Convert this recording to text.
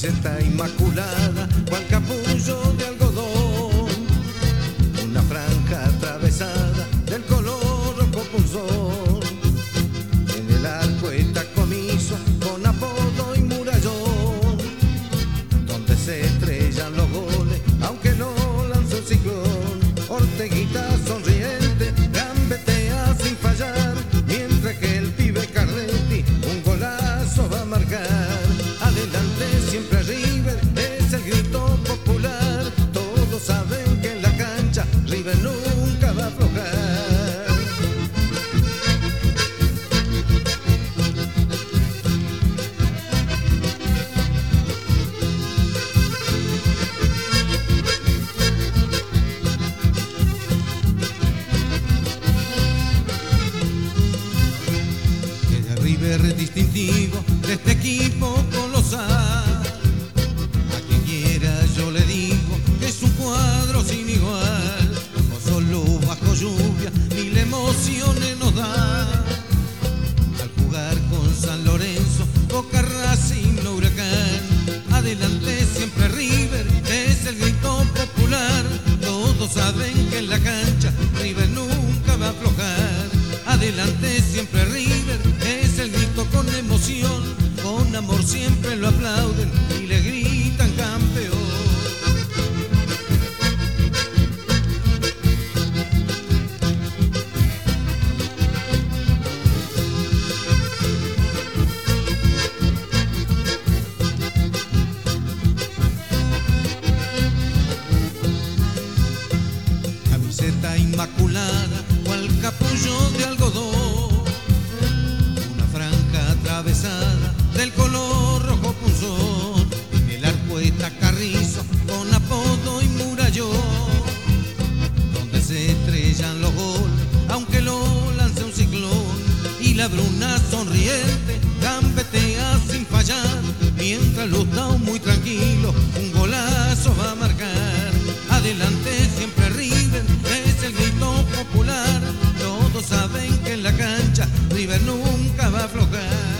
camiseta inmaculada, cual capullo de algodón, una franja atravesada del color rojo punzón, en el arco está comiso con apodo y murallón, donde se estrellan los goles aunque no lanza un ciclón. Orteguita sonriente gambetea sin fallar, mientras que el pibe Carletti un golazo va a marcar. Adelante siempre River, es el grito popular. Todos saben que en la cancha River nunca va a aflojar. El River es distintivo de este equipo colosal. A quien quiera yo le digo que es un cuadro sin igual. Bajo solo, bajo lluvia, mil emociones nos da. Al jugar con San Lorenzo, Boca, Racing, Huracán. Adelante siempre River, es el grito popular. Todos saben que en la cancha River nunca va a aflojar. Adelante siempre River, es el grito con emoción, con amor siempre lo aplauden y le gritan campeón. Camiseta inmaculada, cual capullo de algodón, una franja atravesada del color rojo punzón, en el arco está Carrizo con apodo y murallón, donde se estrellan los goles aunque lo lance un ciclón, y la Bruna sonriente gambetea sin fallar, mientras Lutao muy tranquilo un golazo va a marcar. Adelante siempre River, es el grito popular. Todos saben que en la cancha River nunca va a aflojar.